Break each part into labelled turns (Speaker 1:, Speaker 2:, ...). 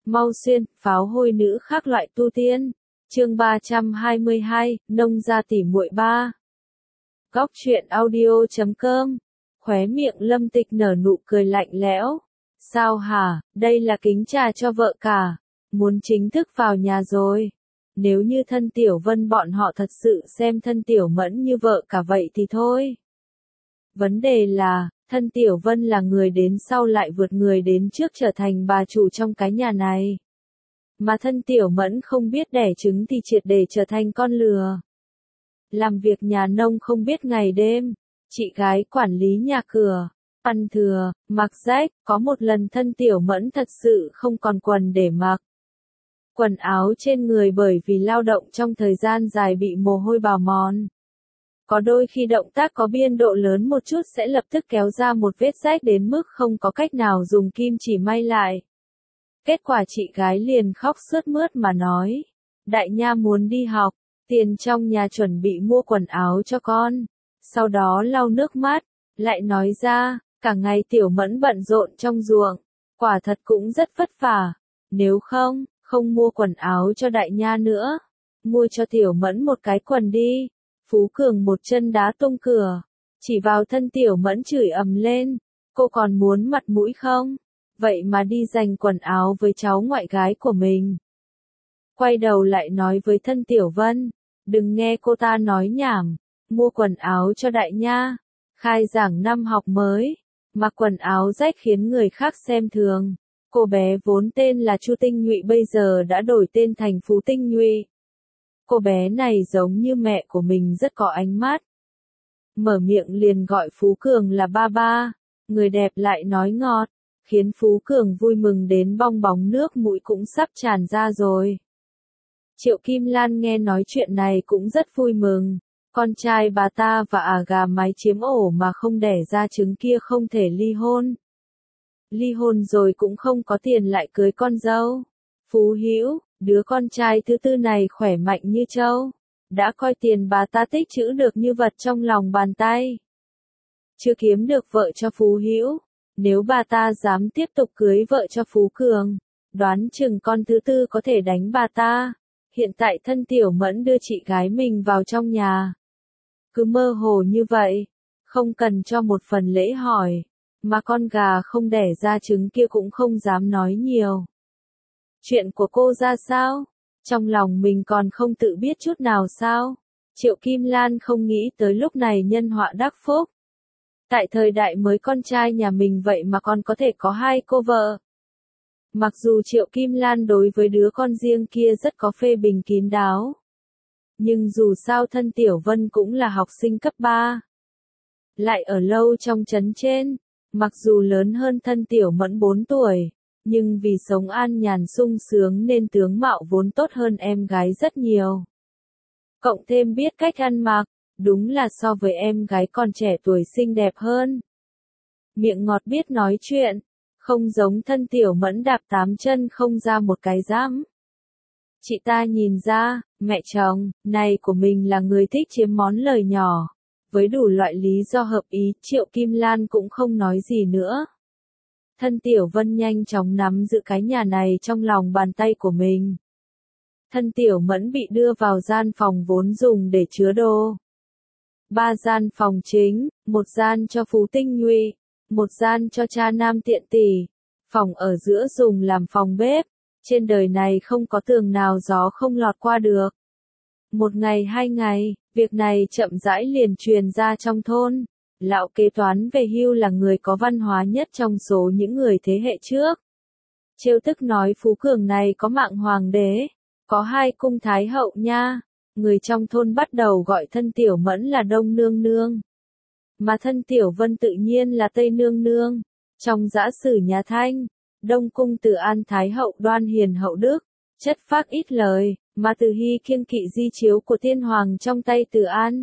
Speaker 1: Mau xuyên, pháo hôi nữ khác loại tu tiên. Chương 322, nông gia tỉ muội 3. Góc truyện audio.com. Khóe miệng Lâm Tịch nở nụ cười lạnh lẽo. Sao hả, đây là kính trà cho vợ cả. Muốn chính thức vào nhà rồi. Nếu như thân Tiểu Vân bọn họ thật sự xem thân Tiểu Mẫn như vợ cả vậy thì thôi. Vấn đề là, thân Tiểu Vân là người đến sau lại vượt người đến trước trở thành bà chủ trong cái nhà này. Mà thân Tiểu Mẫn không biết đẻ trứng thì triệt để trở thành con lừa. Làm việc nhà nông không biết ngày đêm, chị gái quản lý nhà cửa, ăn thừa, mặc rách, có một lần thân Tiểu Mẫn thật sự không còn quần để mặc. Quần áo trên người bởi vì lao động trong thời gian dài bị mồ hôi bào mòn. Có đôi khi động tác có biên độ lớn một chút sẽ lập tức kéo ra một vết rách đến mức không có cách nào dùng kim chỉ may lại. Kết quả chị gái liền khóc sướt mướt mà nói, đại nha muốn đi học, tiền trong nhà chuẩn bị mua quần áo cho con. Sau đó lau nước mắt, lại nói ra, cả ngày Tiểu Mẫn bận rộn trong ruộng, quả thật cũng rất vất vả. Nếu không mua quần áo cho đại nha nữa, mua cho Tiểu Mẫn một cái quần đi. Phú Cường một chân đá tung cửa, chỉ vào thân Tiểu Mẫn chửi ầm lên, cô còn muốn mặt mũi không? Vậy mà đi giành quần áo với cháu ngoại gái của mình. Quay đầu lại nói với thân Tiểu Vân, đừng nghe cô ta nói nhảm, mua quần áo cho đại nha, khai giảng năm học mới, mặc quần áo rách khiến người khác xem thường. Cô bé vốn tên là Chu Tinh Nhụy bây giờ đã đổi tên thành Phú Tinh Nhụy. Cô bé này giống như mẹ của mình rất có ánh mắt. Mở miệng liền gọi Phú Cường là ba ba, người đẹp lại nói ngọt, khiến Phú Cường vui mừng đến bong bóng nước mũi cũng sắp tràn ra rồi. Triệu Kim Lan nghe nói chuyện này cũng rất vui mừng, con trai bà ta và gà mái chiếm ổ mà không đẻ ra trứng kia không thể ly hôn. Ly hôn rồi cũng không có tiền lại cưới con dâu. Phú Hữu, đứa con trai thứ tư này khỏe mạnh như trâu, đã coi tiền bà ta tích trữ được như vật trong lòng bàn tay. Chưa kiếm được vợ cho Phú Hữu, nếu bà ta dám tiếp tục cưới vợ cho Phú Cường, đoán chừng con thứ tư có thể đánh bà ta. Hiện tại thân Tiểu Mẫn đưa chị gái mình vào trong nhà. Cứ mơ hồ như vậy, không cần cho một phần lễ hỏi, mà con gà không đẻ ra trứng kia cũng không dám nói nhiều. Chuyện của cô ra sao? Trong lòng mình còn không tự biết chút nào sao? Triệu Kim Lan không nghĩ tới lúc này nhân họa đắc phúc. Tại thời đại mới con trai nhà mình vậy mà còn có thể có hai cô vợ. Mặc dù Triệu Kim Lan đối với đứa con riêng kia rất có phê bình kín đáo. Nhưng dù sao thân Tiểu Vân cũng là học sinh cấp 3. Lại ở lâu trong trấn trên, mặc dù lớn hơn thân Tiểu Mẫn 4 tuổi. Nhưng vì sống an nhàn sung sướng nên tướng mạo vốn tốt hơn em gái rất nhiều. Cộng thêm biết cách ăn mặc, đúng là so với em gái còn trẻ tuổi xinh đẹp hơn. Miệng ngọt biết nói chuyện, không giống thân Tiểu Mẫn đạp 8 chân không ra một cái dám. Chị ta nhìn ra, mẹ chồng này của mình là người thích chiếm món lời nhỏ. Với đủ loại lý do hợp ý, Triệu Kim Lan cũng không nói gì nữa. Thân Tiểu Vân nhanh chóng nắm giữ cái nhà này trong lòng bàn tay của mình. Thân Tiểu Mẫn bị đưa vào gian phòng vốn dùng để chứa đồ. 3 gian phòng chính, một gian cho Phú Tinh Nhụy, một gian cho cha nam tiện tỷ, phòng ở giữa dùng làm phòng bếp. Trên đời này không có tường nào gió không lọt qua được. Một ngày 2 ngày, việc này chậm rãi liền truyền ra trong thôn. Lão kế toán về hưu là người có văn hóa nhất trong số những người thế hệ trước. Trêu tức nói Phú Cường này có mạng hoàng đế, có 2 cung thái hậu nha. Người trong thôn bắt đầu gọi thân Tiểu Mẫn là Đông Nương Nương. Mà thân Tiểu Vân tự nhiên là Tây Nương Nương. Trong dã sử nhà Thanh, Đông cung Từ An thái hậu đoan hiền hậu đức, chất phác ít lời, mà Từ Hy kiêng kỵ di chiếu của tiên hoàng trong tay Từ An.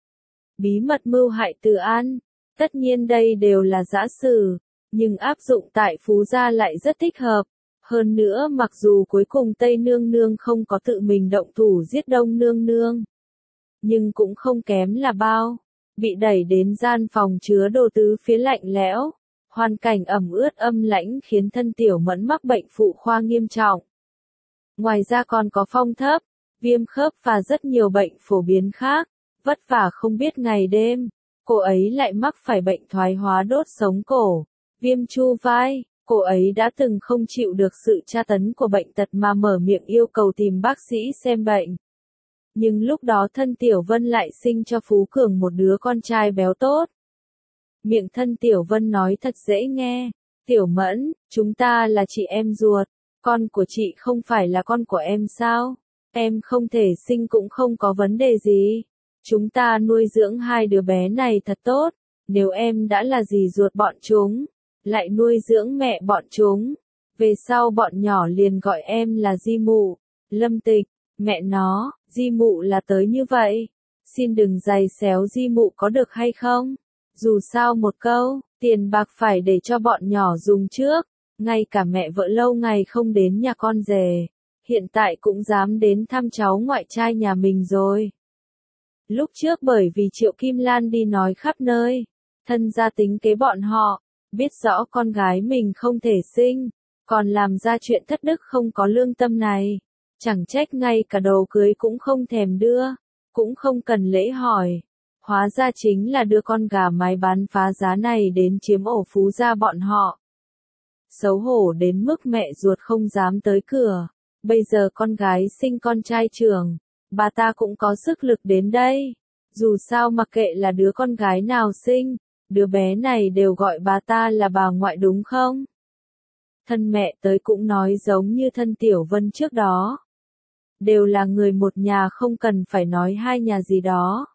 Speaker 1: Bí mật mưu hại Từ An, tất nhiên đây đều là dã sử, nhưng áp dụng tại Phú gia lại rất thích hợp. Hơn nữa mặc dù cuối cùng Tây Nương Nương không có tự mình động thủ giết Đông Nương Nương, nhưng cũng không kém là bao. Bị đẩy đến gian phòng chứa đồ tứ phía lạnh lẽo, Hoàn cảnh ẩm ướt âm lãnh khiến thân Tiểu Mẫn mắc bệnh phụ khoa nghiêm trọng. Ngoài ra còn có phong thấp, viêm khớp và rất nhiều bệnh phổ biến khác, vất vả không biết ngày đêm. Cô ấy lại mắc phải bệnh thoái hóa đốt sống cổ, viêm chu vai. Cô ấy đã từng không chịu được sự tra tấn của bệnh tật mà mở miệng yêu cầu tìm bác sĩ xem bệnh. Nhưng lúc đó thân Tiểu Vân lại sinh cho Phú Cường một đứa con trai béo tốt. Miệng thân Tiểu Vân nói thật dễ nghe, Tiểu Mẫn, chúng ta là chị em ruột, con của chị không phải là con của em sao? Em không thể sinh cũng không có vấn đề gì. Chúng ta nuôi dưỡng hai đứa bé này thật tốt, nếu em đã là dì ruột bọn chúng, lại nuôi dưỡng mẹ bọn chúng. Về sau bọn nhỏ liền gọi em là di mụ, Lâm Tịch, mẹ nó, di mụ là tới như vậy. Xin đừng giày xéo di mụ có được hay không? Dù sao một câu, tiền bạc phải để cho bọn nhỏ dùng trước, ngay cả mẹ vợ lâu ngày không đến nhà con rể, hiện tại cũng dám đến thăm cháu ngoại trai nhà mình rồi. Lúc trước bởi vì Triệu Kim Lan đi nói khắp nơi, thân gia tính kế bọn họ, biết rõ con gái mình không thể sinh, còn làm ra chuyện thất đức không có lương tâm này. Chẳng trách ngay cả đồ cưới cũng không thèm đưa, cũng không cần lễ hỏi. Hóa ra chính là đưa con gà mái bán phá giá này đến chiếm ổ Phú gia bọn họ. Xấu hổ đến mức mẹ ruột không dám tới cửa. Bây giờ con gái sinh con trai trưởng, bà ta cũng có sức lực đến đây. Dù sao mặc kệ là đứa con gái nào sinh, đứa bé này đều gọi bà ta là bà ngoại đúng không? Thân mẹ tới cũng nói giống như thân Tiểu Vân trước đó. Đều là người một nhà không cần phải nói hai nhà gì đó.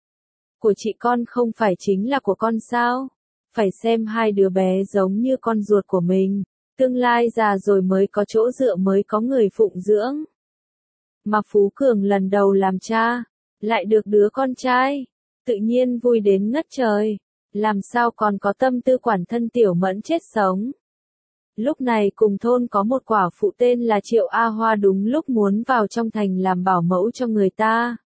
Speaker 1: Của chị con không phải chính là của con sao? Phải xem hai đứa bé giống như con ruột của mình. Tương lai già rồi mới có chỗ dựa mới có người phụng dưỡng. Mà Phú Cường lần đầu làm cha, lại được đứa con trai, tự nhiên vui đến ngất trời, làm sao còn có tâm tư quản thân Tiểu Mẫn chết sống. Lúc này cùng thôn có một quả phụ tên là Triệu A Hoa đúng lúc muốn vào trong thành làm bảo mẫu cho người ta.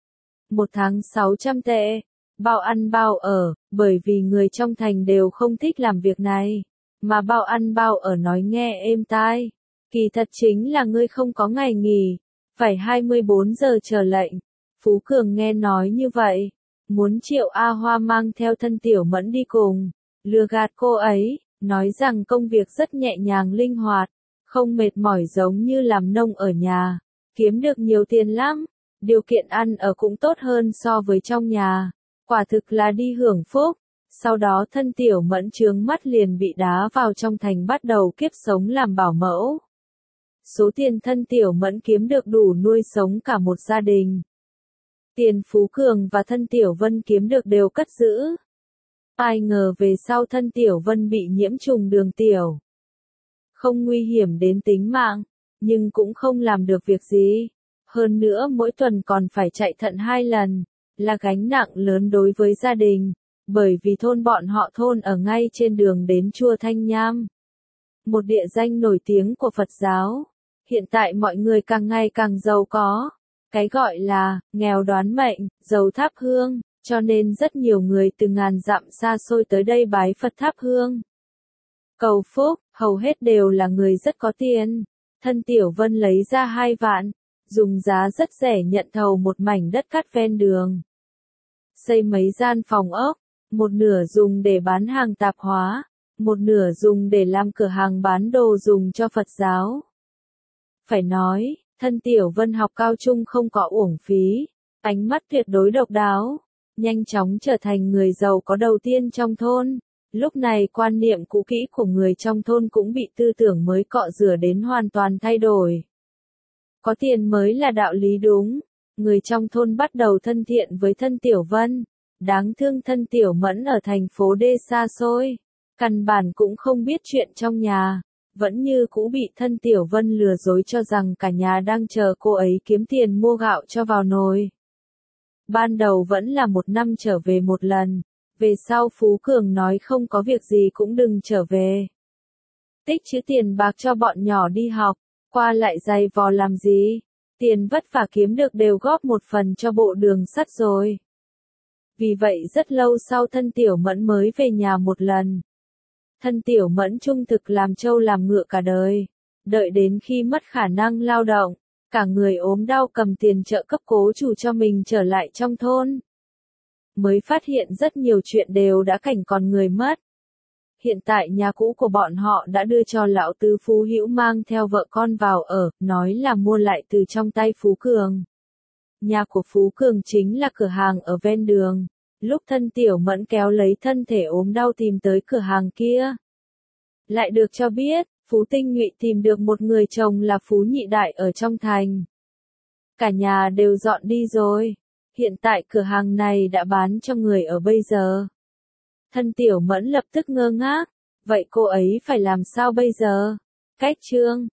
Speaker 1: 1 tháng 600 tệ, bao ăn bao ở, bởi vì người trong thành đều không thích làm việc này. Mà bao ăn bao ở nói nghe êm tai, kỳ thật chính là ngươi không có ngày nghỉ, phải 24 giờ chờ lệnh. Phú Cường nghe nói như vậy, muốn Triệu A Hoa mang theo thân Tiểu Mẫn đi cùng, lừa gạt cô ấy, nói rằng công việc rất nhẹ nhàng linh hoạt, không mệt mỏi giống như làm nông ở nhà, kiếm được nhiều tiền lắm, điều kiện ăn ở cũng tốt hơn so với trong nhà, quả thực là đi hưởng phúc. Sau đó thân Tiểu Mẫn trướng mắt liền bị đá vào trong thành bắt đầu kiếp sống làm bảo mẫu. Số tiền thân Tiểu Mẫn kiếm được đủ nuôi sống cả một gia đình. Tiền Phú Cường và thân Tiểu Vân kiếm được đều cất giữ. Ai ngờ về sau thân Tiểu Vân bị nhiễm trùng đường tiểu. Không nguy hiểm đến tính mạng, nhưng cũng không làm được việc gì. Hơn nữa mỗi tuần còn phải chạy thận 2 lần, là gánh nặng lớn đối với gia đình. Bởi vì thôn bọn họ thôn ở ngay trên đường đến chùa Thanh Nham. Một địa danh nổi tiếng của Phật giáo. Hiện tại mọi người càng ngày càng giàu có. Cái gọi là, nghèo đoán mệnh, giàu thắp hương, cho nên rất nhiều người từ ngàn dặm xa xôi tới đây bái Phật thắp hương. Cầu phúc, hầu hết đều là người rất có tiền. Thân Tiểu Vân lấy ra 2 vạn, dùng giá rất rẻ nhận thầu một mảnh đất cắt ven đường. Xây mấy gian phòng ốc. Một nửa dùng để bán hàng tạp hóa, một nửa dùng để làm cửa hàng bán đồ dùng cho Phật giáo. Phải nói, thân Tiểu Vân học cao trung không có uổng phí, ánh mắt tuyệt đối độc đáo, nhanh chóng trở thành người giàu có đầu tiên trong thôn. Lúc này quan niệm cũ kỹ của người trong thôn cũng bị tư tưởng mới cọ rửa đến hoàn toàn thay đổi. Có tiền mới là đạo lý đúng, người trong thôn bắt đầu thân thiện với thân Tiểu Vân. Đáng thương thân Tiểu Mẫn ở thành phố D xa xôi, căn bản cũng không biết chuyện trong nhà, vẫn như cũ bị thân Tiểu Vân lừa dối cho rằng cả nhà đang chờ cô ấy kiếm tiền mua gạo cho vào nồi. Ban đầu vẫn là 1 năm trở về một lần, về sau Phú Cường nói không có việc gì cũng đừng trở về. Tích trữ tiền bạc cho bọn nhỏ đi học, qua lại giày vò làm gì, tiền vất vả kiếm được đều góp một phần cho bộ đường sắt rồi. Vì vậy rất lâu sau thân Tiểu Mẫn mới về nhà một lần. Thân Tiểu Mẫn trung thực làm trâu làm ngựa cả đời. Đợi đến khi mất khả năng lao động, cả người ốm đau cầm tiền trợ cấp cố chủ cho mình trở lại trong thôn. Mới phát hiện rất nhiều chuyện đều đã cảnh còn người mất. Hiện tại nhà cũ của bọn họ đã đưa cho lão tứ Phú Hữu mang theo vợ con vào ở, nói là mua lại từ trong tay Phú Cường. Nhà của Phú Cường chính là cửa hàng ở ven đường. Lúc Thân Tiểu Mẫn kéo lấy thân thể ốm đau tìm tới cửa hàng kia, lại được cho biết, Phú Tinh Nhụy tìm được một người chồng là Phú Nhị Đại ở trong thành. Cả nhà đều dọn đi rồi. Hiện tại cửa hàng này đã bán cho người ở bây giờ. Thân Tiểu Mẫn lập tức ngơ ngác. Vậy cô ấy phải làm sao bây giờ? Cách chương